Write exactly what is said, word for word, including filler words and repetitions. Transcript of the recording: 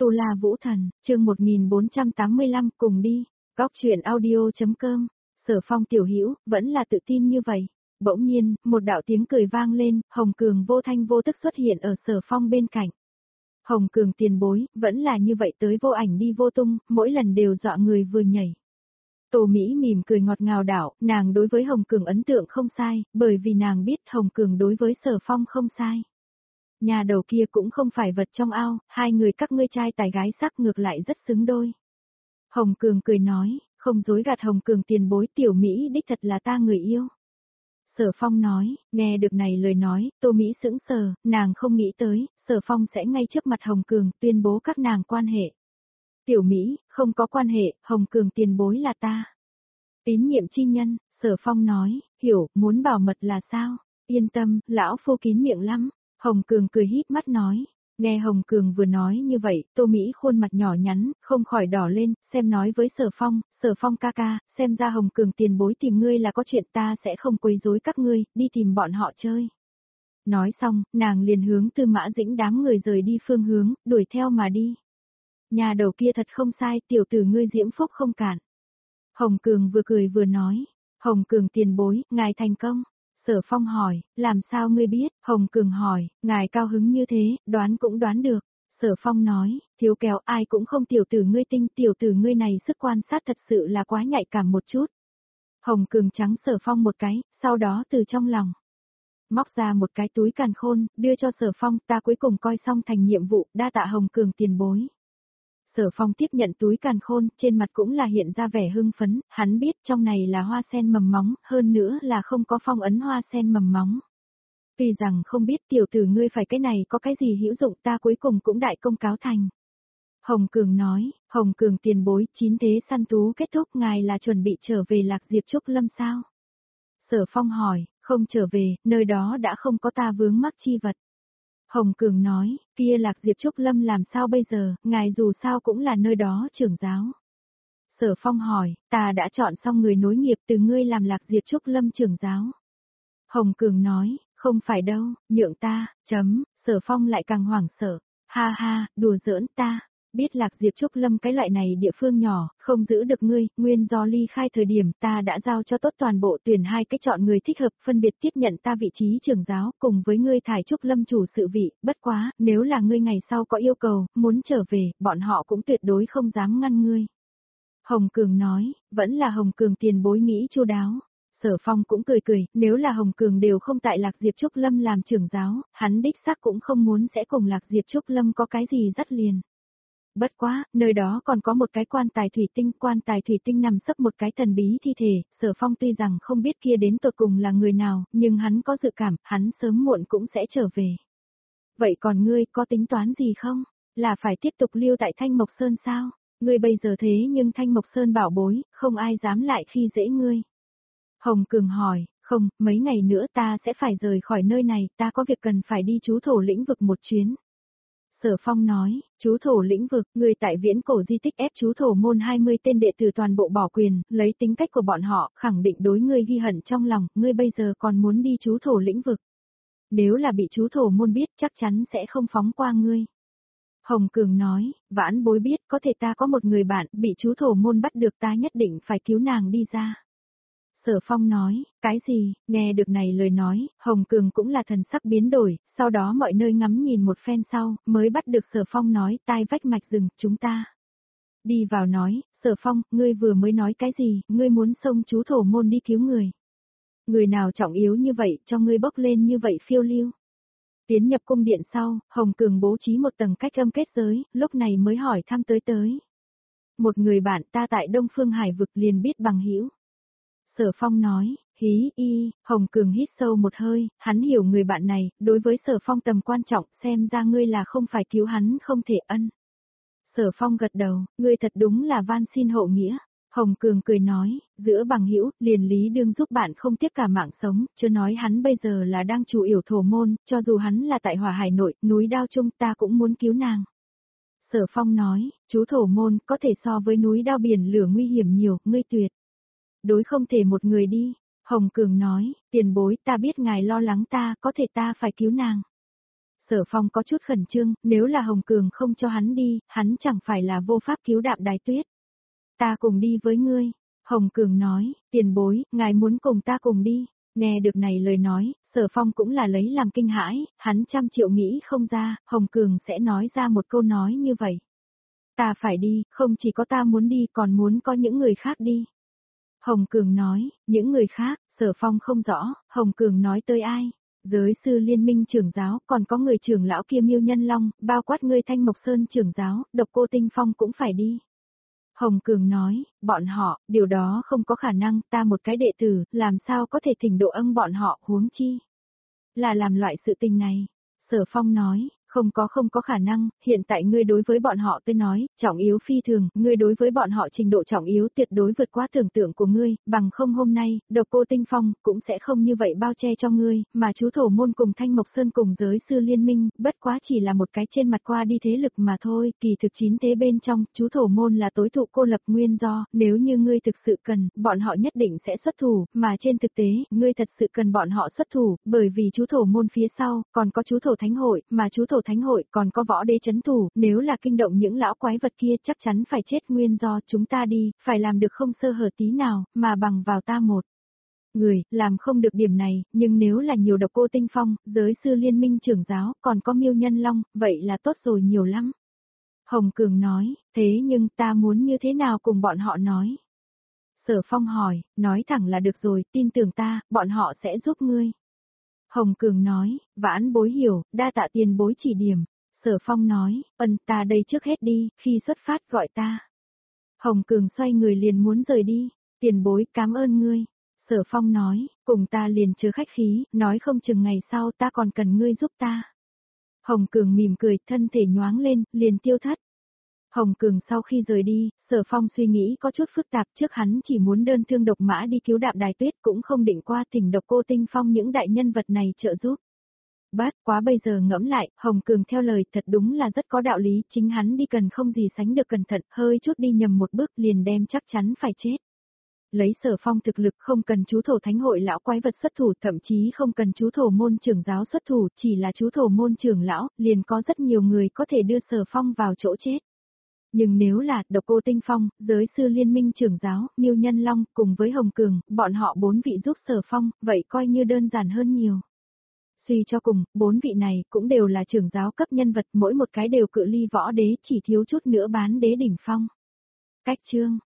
Tu La Vũ Thần, chương một nghìn bốn trăm tám mươi lăm, cùng đi. Góc truyện audio.com. Sở Phong tiểu hữu vẫn là tự tin như vậy. Bỗng nhiên, một đạo tiếng cười vang lên, Hồng Cường vô thanh vô tức xuất hiện ở Sở Phong bên cạnh. Hồng Cường tiền bối, vẫn là như vậy tới vô ảnh đi vô tung, mỗi lần đều dọa người vừa nhảy. Tô Mỹ mỉm cười ngọt ngào đảo, nàng đối với Hồng Cường ấn tượng không sai, bởi vì nàng biết Hồng Cường đối với Sở Phong không sai. Nhà đầu kia cũng không phải vật trong ao, hai người các ngươi trai tài gái sắc ngược lại rất xứng đôi. Hồng Cường cười nói, không dối gạt Hồng Cường tiền bối, tiểu Mỹ đích thật là ta người yêu. Sở Phong nói, nghe được này lời nói, Tô Mỹ sững sờ, nàng không nghĩ tới, Sở Phong sẽ ngay trước mặt Hồng Cường tuyên bố các nàng quan hệ. Tiểu Mỹ, không có quan hệ, Hồng Cường tiền bối là ta. Tín nhiệm chi nhân, Sở Phong nói, hiểu, muốn bảo mật là sao? Yên tâm, lão phu kín miệng lắm. Hồng Cường cười híp mắt nói, nghe Hồng Cường vừa nói như vậy, Tô Mỹ khuôn mặt nhỏ nhắn, không khỏi đỏ lên, xem nói với Sở Phong, Sở Phong ca ca, xem ra Hồng Cường tiền bối tìm ngươi là có chuyện, ta sẽ không quấy rối các ngươi, đi tìm bọn họ chơi. Nói xong, nàng liền hướng Tư Mã Dĩnh đám người rời đi phương hướng, đuổi theo mà đi. Nhà đầu kia thật không sai, tiểu tử ngươi diễm phúc không cản. Hồng Cường vừa cười vừa nói, Hồng Cường tiền bối, ngài thành công. Sở Phong hỏi, làm sao ngươi biết? Hồng Cường hỏi, ngài cao hứng như thế, đoán cũng đoán được. Sở Phong nói, thiếu kéo ai cũng không tiểu tử ngươi tinh, tiểu tử ngươi này sức quan sát thật sự là quá nhạy cảm một chút. Hồng Cường trắng Sở Phong một cái, sau đó từ trong lòng móc ra một cái túi càn khôn, đưa cho Sở Phong, ta cuối cùng coi xong thành nhiệm vụ, đa tạ Hồng Cường tiền bối. Sở Phong tiếp nhận túi càn khôn, trên mặt cũng là hiện ra vẻ hưng phấn, hắn biết trong này là hoa sen mầm móng, hơn nữa là không có phong ấn hoa sen mầm móng. Tuy rằng không biết tiểu tử ngươi phải cái này có cái gì hữu dụng, ta cuối cùng cũng đại công cáo thành. Hồng Cường nói, Hồng Cường tiền bối, chín thế săn thú kết thúc, ngài là chuẩn bị trở về Lạc Diệp Trúc Lâm sao? Sở Phong hỏi, không trở về, nơi đó đã không có ta vướng mắc chi vật. Hồng Cường nói, kia Lạc Diệp Trúc Lâm làm sao bây giờ, ngài dù sao cũng là nơi đó trưởng giáo. Sở Phong hỏi, ta đã chọn xong người nối nghiệp từ ngươi làm Lạc Diệp Trúc Lâm trưởng giáo. Hồng Cường nói, không phải đâu, nhượng ta, chấm, Sở Phong lại càng hoảng sợ, ha ha, đùa giỡn ta. Biết Lạc Diệp Trúc Lâm cái loại này địa phương nhỏ, không giữ được ngươi, nguyên do ly khai thời điểm ta đã giao cho tốt toàn bộ tuyển hai cái chọn người thích hợp, phân biệt tiếp nhận ta vị trí trưởng giáo, cùng với ngươi thải Trúc Lâm chủ sự vị, bất quá, nếu là ngươi ngày sau có yêu cầu, muốn trở về, bọn họ cũng tuyệt đối không dám ngăn ngươi. Hồng Cường nói, vẫn là Hồng Cường tiền bối nghĩ chu đáo. Sở Phong cũng cười cười, nếu là Hồng Cường đều không tại Lạc Diệp Trúc Lâm làm trưởng giáo, hắn đích xác cũng không muốn sẽ cùng Lạc Diệp Trúc Lâm có cái gì dắt liền. Bất quá, nơi đó còn có một cái quan tài thủy tinh, quan tài thủy tinh nằm sấp một cái thần bí thi thể, Sở Phong tuy rằng không biết kia đến tột cùng là người nào, nhưng hắn có dự cảm, hắn sớm muộn cũng sẽ trở về. Vậy còn ngươi, có tính toán gì không? Là phải tiếp tục lưu tại Thanh Mộc Sơn sao? Ngươi bây giờ thế nhưng Thanh Mộc Sơn bảo bối, không ai dám lại khi dễ ngươi. Hồng Cường hỏi, không, mấy ngày nữa ta sẽ phải rời khỏi nơi này, ta có việc cần phải đi trú thổ lĩnh vực một chuyến. Sở Phong nói, chú thổ lĩnh vực, người tại viễn cổ di tích ép chú thổ môn hai mươi tên đệ tử toàn bộ bỏ quyền, lấy tính cách của bọn họ, khẳng định đối ngươi ghi hận trong lòng, ngươi bây giờ còn muốn đi chú thổ lĩnh vực. Nếu là bị chú thổ môn biết chắc chắn sẽ không phóng qua ngươi. Hồng Cường nói, vãn bối biết, có thể ta có một người bạn, bị chú thổ môn bắt được, ta nhất định phải cứu nàng đi ra. Sở Phong nói, cái gì, nghe được này lời nói, Hồng Cường cũng là thần sắc biến đổi, sau đó mọi nơi ngắm nhìn một phen sau, mới bắt được Sở Phong nói, tai vách mạch rừng, chúng ta. Đi vào nói, Sở Phong, ngươi vừa mới nói cái gì, ngươi muốn xông chú thổ môn đi cứu người. Người nào trọng yếu như vậy, cho ngươi bốc lên như vậy phiêu lưu. Tiến nhập cung điện sau, Hồng Cường bố trí một tầng cách âm kết giới, lúc này mới hỏi thăm tới tới. Một người bạn ta tại Đông Phương Hải vực liền biết bằng hữu. Sở Phong nói, hí y, Hồng Cường hít sâu một hơi, hắn hiểu người bạn này, đối với Sở Phong tầm quan trọng, xem ra ngươi là không phải cứu hắn không thể ân. Sở Phong gật đầu, ngươi thật đúng là van xin hộ nghĩa. Hồng Cường cười nói, giữa bằng hữu, liền lý đương giúp bạn không tiếc cả mạng sống, chưa nói hắn bây giờ là đang chủ yểu thổ môn, cho dù hắn là tại Hỏa Hải nội, núi Đao Trung ta cũng muốn cứu nàng. Sở Phong nói, chú thổ môn có thể so với núi Đao biển lửa nguy hiểm nhiều, ngươi tuyệt đối không thể một người đi. Hồng Cường nói, tiền bối ta biết ngài lo lắng ta, có thể ta phải cứu nàng. Sở Phong có chút khẩn trương, nếu là Hồng Cường không cho hắn đi, hắn chẳng phải là vô pháp cứu Đạm Đài Tuyết. Ta cùng đi với ngươi. Hồng Cường nói, tiền bối, ngài muốn cùng ta cùng đi. Nghe được này lời nói, Sở Phong cũng là lấy làm kinh hãi, hắn trăm triệu nghĩ không ra, Hồng Cường sẽ nói ra một câu nói như vậy. Ta phải đi, không chỉ có ta muốn đi còn muốn có những người khác đi. Hồng Cường nói, những người khác, Sở Phong không rõ, Hồng Cường nói tới ai. Giới sư liên minh trưởng giáo, còn có người trưởng lão kia Miêu Nhân Long, bao quát ngươi Thanh Mộc Sơn trưởng giáo, Độc Cô Tinh Phong cũng phải đi. Hồng Cường nói, bọn họ, điều đó không có khả năng, ta một cái đệ tử, làm sao có thể thỉnh độ ân bọn họ, huống chi. Là làm loại sự tình này. Sở Phong nói, không có không có khả năng, hiện tại ngươi đối với bọn họ tôi nói, trọng yếu phi thường, ngươi đối với bọn họ trình độ trọng yếu tuyệt đối vượt quá tưởng tượng của ngươi, bằng không hôm nay, Độc Cô Tinh Phong, cũng sẽ không như vậy bao che cho ngươi, mà chú thổ môn cùng Thanh Mộc Sơn cùng giới sư liên minh, bất quá chỉ là một cái trên mặt qua đi thế lực mà thôi, kỳ thực chín thế bên trong, chú thổ môn là tối thụ cô lập nguyên do, nếu như ngươi thực sự cần, bọn họ nhất định sẽ xuất thủ, mà trên thực tế, ngươi thật sự cần bọn họ xuất thủ, bởi vì chú thổ môn phía sau, còn có chú thổ thánh hội, mà chú thổ thánh hội còn có võ đế chấn thủ, nếu là kinh động những lão quái vật kia chắc chắn phải chết nguyên do chúng ta đi, phải làm được không sơ hở tí nào, mà bằng vào ta một người, làm không được điểm này, nhưng nếu là nhiều Độc Cô Tinh Phong, giới sư liên minh trưởng giáo, còn có Miêu Nhân Long, vậy là tốt rồi nhiều lắm. Hồng Cường nói, thế nhưng ta muốn như thế nào cùng bọn họ nói? Sở Phong hỏi, nói thẳng là được rồi, tin tưởng ta, bọn họ sẽ giúp ngươi. Hồng Cường nói, vãn bối hiểu, đa tạ tiền bối chỉ điểm. Sở Phong nói, ân ta đây trước hết đi, khi xuất phát gọi ta. Hồng Cường xoay người liền muốn rời đi, tiền bối cảm ơn ngươi. Sở Phong nói, cùng ta liền chứa khách khí, nói không chừng ngày sau ta còn cần ngươi giúp ta. Hồng Cường mỉm cười, thân thể nhoáng lên, liền tiêu thất. Hồng Cường sau khi rời đi, Sở Phong suy nghĩ có chút phức tạp, trước hắn chỉ muốn đơn thương độc mã đi cứu Đạm Đài Tuyết, cũng không định qua thỉnh Độc Cô Tinh Phong những đại nhân vật này trợ giúp. Bát quá bây giờ ngẫm lại, Hồng Cường theo lời thật đúng là rất có đạo lý, chính hắn đi cần không gì sánh được cẩn thận, hơi chút đi nhầm một bước liền đem chắc chắn phải chết. Lấy Sở Phong thực lực không cần chú thổ thánh hội lão quái vật xuất thủ, thậm chí không cần chú thổ môn trưởng giáo xuất thủ, chỉ là chú thổ môn trưởng lão, liền có rất nhiều người có thể đưa Sở Phong vào chỗ chết. Nhưng nếu là Độc Cô Tinh Phong, giới sư liên minh trưởng giáo, Miêu Nhân Long, cùng với Hồng Cường, bọn họ bốn vị giúp Sở Phong, vậy coi như đơn giản hơn nhiều. Suy cho cùng, bốn vị này cũng đều là trưởng giáo cấp nhân vật, mỗi một cái đều cự ly võ đế, chỉ thiếu chút nữa bán đế đỉnh phong. Cách chương